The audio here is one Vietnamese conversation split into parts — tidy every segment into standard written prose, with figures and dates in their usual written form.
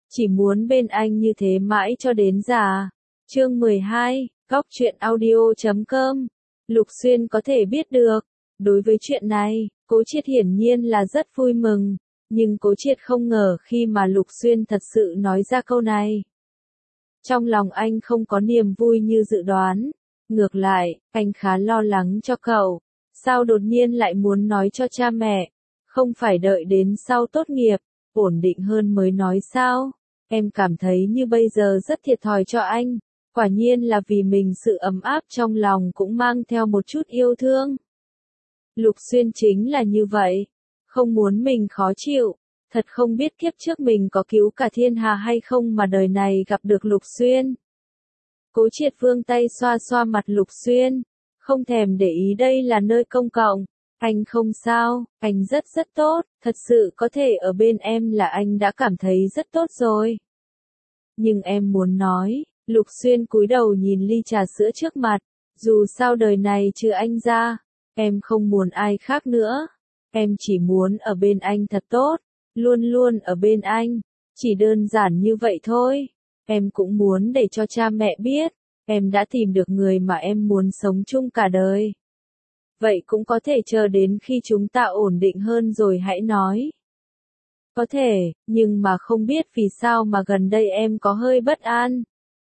chỉ muốn bên anh như thế mãi cho đến già. Chương 12, Góc truyện audio.com. Lục Xuyên có thể biết được. Đối với chuyện này, Cố Triệt hiển nhiên là rất vui mừng, nhưng Cố Triệt không ngờ khi mà Lục Xuyên thật sự nói ra câu này. Trong lòng anh không có niềm vui như dự đoán, ngược lại, anh khá lo lắng cho cậu. Sao đột nhiên lại muốn nói cho cha mẹ, không phải đợi đến sau tốt nghiệp, ổn định hơn mới nói sao? Em cảm thấy như bây giờ rất thiệt thòi cho anh, quả nhiên là vì mình sự ấm áp trong lòng cũng mang theo một chút yêu thương. Lục Xuyên chính là như vậy, không muốn mình khó chịu, thật không biết kiếp trước mình có cứu cả thiên hà hay không mà đời này gặp được Lục Xuyên. Cố Triệt vươn tay xoa xoa mặt Lục Xuyên, không thèm để ý đây là nơi công cộng. Anh không sao, anh rất tốt, thật sự có thể ở bên em là anh đã cảm thấy rất tốt rồi. Nhưng em muốn nói, Lục Xuyên cúi đầu nhìn ly trà sữa trước mặt, dù sao đời này trừ anh ra, em không muốn ai khác nữa. Em chỉ muốn ở bên anh thật tốt, luôn luôn ở bên anh, chỉ đơn giản như vậy thôi. Em cũng muốn để cho cha mẹ biết, em đã tìm được người mà em muốn sống chung cả đời. Vậy cũng có thể chờ đến khi chúng ta ổn định hơn rồi hãy nói. Có thể, nhưng mà không biết vì sao mà gần đây em có hơi bất an.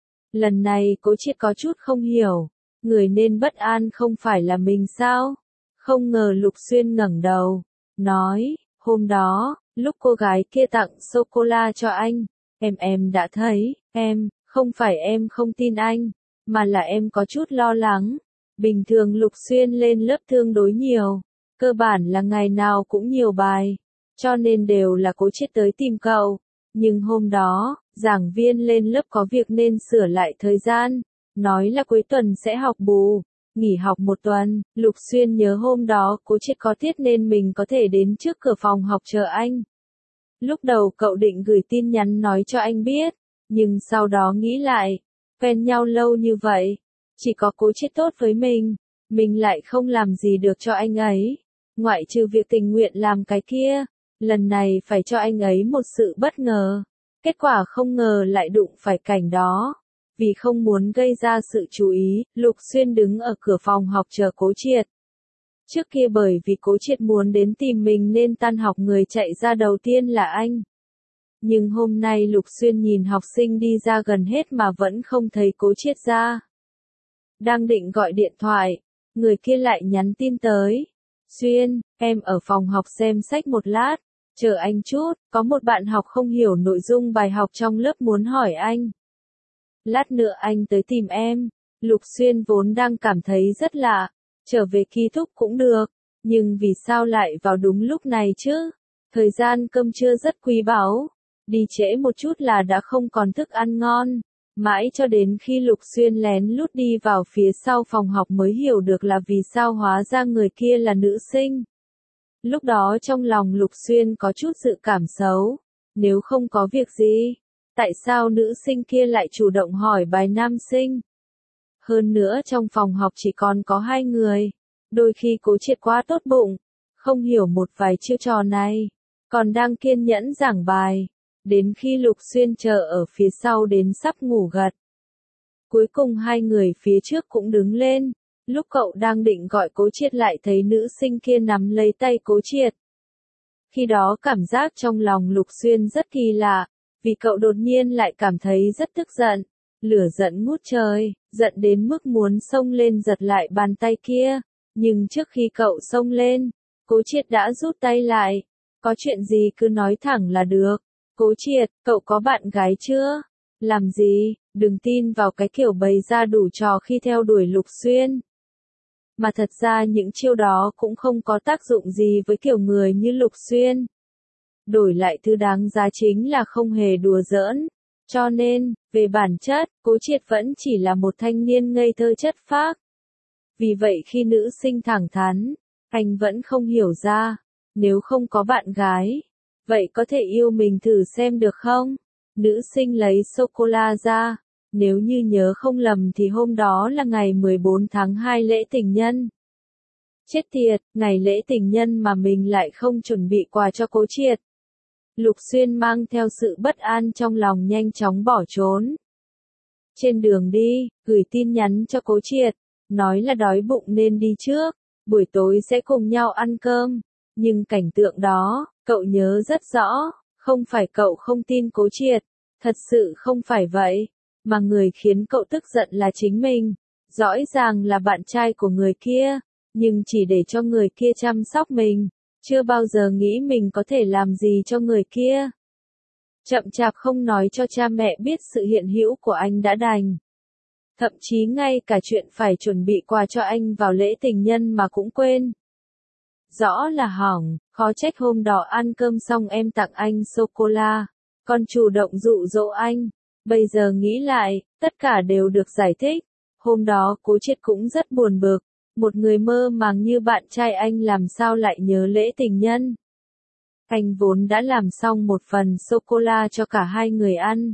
Lần này Cố Triệt có chút không hiểu, người nên bất an không phải là mình sao? Không ngờ Lục Xuyên ngẩng đầu, nói, hôm đó, lúc cô gái kia tặng sô-cô-la cho anh, em đã thấy, không phải em không tin anh, mà là em có chút lo lắng. Bình thường Lục Xuyên lên lớp tương đối nhiều, cơ bản là ngày nào cũng nhiều bài, cho nên đều là Cố Triệt tới tìm cậu. Nhưng hôm đó, giảng viên lên lớp có việc nên sửa lại thời gian, nói là cuối tuần sẽ học bù, nghỉ học một tuần. Lục Xuyên nhớ hôm đó Cố Triệt có tiết nên mình có thể đến trước cửa phòng học chờ anh. Lúc đầu cậu định gửi tin nhắn nói cho anh biết, nhưng sau đó nghĩ lại, quen nhau lâu như vậy, chỉ có Cố Triệt tốt với mình lại không làm gì được cho anh ấy, ngoại trừ việc tình nguyện làm cái kia, lần này phải cho anh ấy một sự bất ngờ. Kết quả không ngờ lại đụng phải cảnh đó. Vì không muốn gây ra sự chú ý, Lục Xuyên đứng ở cửa phòng học chờ Cố Triệt. Trước kia bởi vì Cố Triệt muốn đến tìm mình nên tan học người chạy ra đầu tiên là anh. Nhưng hôm nay Lục Xuyên nhìn học sinh đi ra gần hết mà vẫn không thấy Cố Triệt ra. Đang định gọi điện thoại, người kia lại nhắn tin tới. Xuyên, em ở phòng học xem sách một lát, chờ anh chút, có một bạn học không hiểu nội dung bài học trong lớp muốn hỏi anh. Lát nữa anh tới tìm em. Lục Xuyên vốn đang cảm thấy rất lạ, trở về ký túc cũng được, nhưng vì sao lại vào đúng lúc này chứ? Thời gian cơm trưa rất quý báu, đi trễ một chút là đã không còn thức ăn ngon. Mãi cho đến khi Lục Xuyên lén lút đi vào phía sau phòng học mới hiểu được là vì sao hóa ra người kia là nữ sinh. Lúc đó trong lòng Lục Xuyên có chút dự cảm xấu, nếu không có việc gì, tại sao nữ sinh kia lại chủ động hỏi bài nam sinh? Hơn nữa trong phòng học chỉ còn có hai người, đôi khi Cố Triệt quá tốt bụng, không hiểu một vài chiêu trò này, còn đang kiên nhẫn giảng bài. Đến khi Lục Xuyên chờ ở phía sau đến sắp ngủ gật. Cuối cùng hai người phía trước cũng đứng lên, lúc cậu đang định gọi Cố Triệt lại thấy nữ sinh kia nắm lấy tay Cố Triệt. Khi đó cảm giác trong lòng Lục Xuyên rất kỳ lạ, vì cậu đột nhiên lại cảm thấy rất tức giận, lửa giận ngút trời, giận đến mức muốn xông lên giật lại bàn tay kia, nhưng trước khi cậu xông lên, Cố Triệt đã rút tay lại, có chuyện gì cứ nói thẳng là được. Cố Triệt, cậu có bạn gái chưa? Làm gì, đừng tin vào cái kiểu bày ra đủ trò khi theo đuổi Lục Xuyên. Mà thật ra những chiêu đó cũng không có tác dụng gì với kiểu người như Lục Xuyên. Đổi lại thứ đáng giá chính là không hề đùa giỡn. Cho nên, về bản chất, Cố Triệt vẫn chỉ là một thanh niên ngây thơ chất phác. Vì vậy khi nữ sinh thẳng thắn, anh vẫn không hiểu ra, nếu không có bạn gái, vậy có thể yêu mình thử xem được không? Nữ sinh lấy sô-cô-la ra, nếu như nhớ không lầm thì hôm đó là ngày 14 tháng 2 lễ tình nhân. Chết tiệt, ngày lễ tình nhân mà mình lại không chuẩn bị quà cho Cố Triệt. Lục Xuyên mang theo sự bất an trong lòng nhanh chóng bỏ trốn. Trên đường đi, gửi tin nhắn cho Cố Triệt, nói là đói bụng nên đi trước, buổi tối sẽ cùng nhau ăn cơm. Nhưng cảnh tượng đó, cậu nhớ rất rõ, không phải cậu không tin Cố Triệt, thật sự không phải vậy, mà người khiến cậu tức giận là chính mình. Rõ ràng là bạn trai của người kia, nhưng chỉ để cho người kia chăm sóc mình, chưa bao giờ nghĩ mình có thể làm gì cho người kia. Chậm chạp không nói cho cha mẹ biết sự hiện hữu của anh đã đành. Thậm chí ngay cả chuyện phải chuẩn bị quà cho anh vào lễ tình nhân mà cũng quên. Rõ là hỏng, khó trách hôm đó ăn cơm xong em tặng anh sô-cô-la, còn chủ động dụ dỗ anh. Bây giờ nghĩ lại, tất cả đều được giải thích. Hôm đó Cố Triệt cũng rất buồn bực, một người mơ màng như bạn trai anh làm sao lại nhớ lễ tình nhân. Anh vốn đã làm xong một phần sô-cô-la cho cả hai người ăn.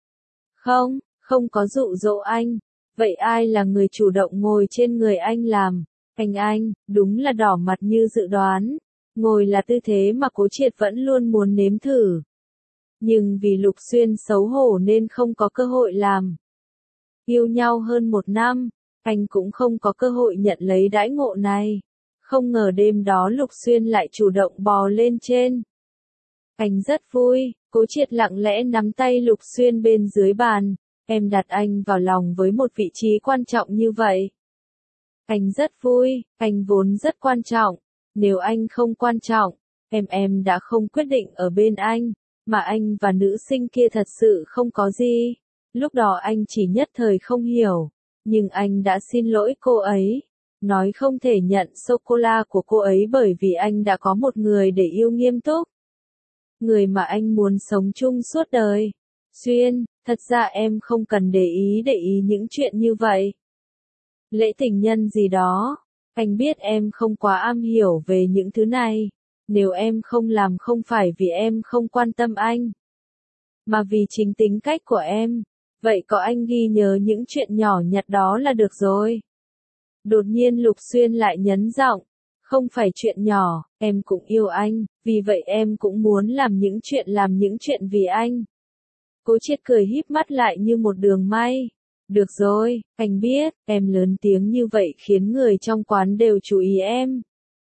Không có dụ dỗ anh. Vậy ai là người chủ động ngồi trên người anh làm? Anh, đúng là đỏ mặt như dự đoán. Ngồi là tư thế mà Cố Triệt vẫn luôn muốn nếm thử. Nhưng vì Lục Xuyên xấu hổ nên không có cơ hội làm. Yêu nhau hơn 1 năm, anh cũng không có cơ hội nhận lấy đãi ngộ này. Không ngờ đêm đó Lục Xuyên lại chủ động bò lên trên. Anh rất vui, Cố Triệt lặng lẽ nắm tay Lục Xuyên bên dưới bàn. Em đặt anh vào lòng với một vị trí quan trọng như vậy. Anh rất vui, anh vốn rất quan trọng. Nếu anh không quan trọng, em đã không quyết định ở bên anh. Mà anh và nữ sinh kia thật sự không có gì. Lúc đó anh chỉ nhất thời không hiểu. Nhưng anh đã xin lỗi cô ấy. Nói không thể nhận sô-cô-la của cô ấy bởi vì anh đã có một người để yêu nghiêm túc. Người mà anh muốn sống chung suốt đời. Xuyên, thật ra em không cần để ý những chuyện như vậy. Lễ tình nhân gì đó, anh biết em không quá am hiểu về những thứ này. Nếu em không làm không phải vì em không quan tâm anh, mà vì chính tính cách của em. Vậy có anh ghi nhớ những chuyện nhỏ nhặt đó là được rồi. Đột nhiên Lục Xuyên lại nhấn giọng, không phải chuyện nhỏ, em cũng yêu anh, vì vậy em cũng muốn làm những chuyện vì anh. Cố Triệt cười híp mắt lại như một đường may. Được rồi, anh biết, em lớn tiếng như vậy khiến người trong quán đều chú ý em.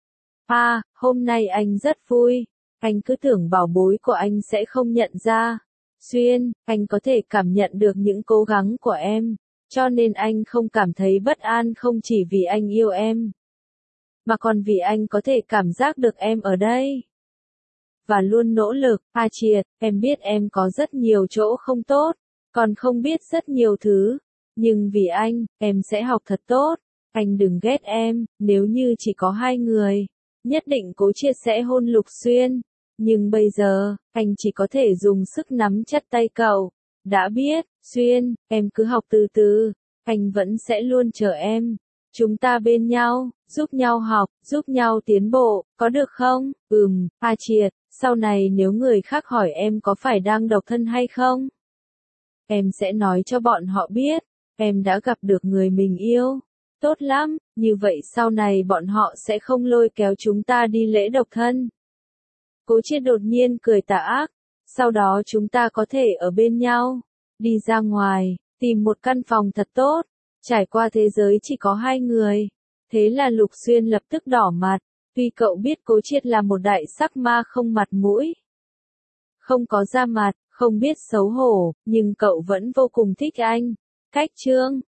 Hôm nay anh rất vui. Anh cứ tưởng bảo bối của anh sẽ không nhận ra. Xuyên, anh có thể cảm nhận được những cố gắng của em. Cho nên anh không cảm thấy bất an không chỉ vì anh yêu em, mà còn vì anh có thể cảm giác được em ở đây. Và luôn nỗ lực. Triệt, em biết em có rất nhiều chỗ không tốt, còn không biết rất nhiều thứ. Nhưng vì anh, em sẽ học thật tốt. Anh đừng ghét em, nếu như chỉ có 2 người, nhất định Cố Triệt sẽ hôn Lục Xuyên. Nhưng bây giờ, anh chỉ có thể dùng sức nắm chặt tay cậu. Đã biết, Xuyên, em cứ học từ từ, anh vẫn sẽ luôn chờ em. Chúng ta bên nhau, giúp nhau học, giúp nhau tiến bộ, có được không? Triệt, sau này nếu người khác hỏi em có phải đang độc thân hay không, em sẽ nói cho bọn họ biết, em đã gặp được người mình yêu. Tốt lắm, như vậy sau này bọn họ sẽ không lôi kéo chúng ta đi lễ độc thân. Cố Triệt đột nhiên cười tà ác, sau đó chúng ta có thể ở bên nhau, đi ra ngoài, tìm một căn phòng thật tốt, trải qua thế giới chỉ có 2 người. Thế là Lục Xuyên lập tức đỏ mặt, tuy cậu biết Cố Triệt là một đại sắc ma không mặt mũi, không có da mặt, không biết xấu hổ, nhưng cậu vẫn vô cùng thích anh. Cách chương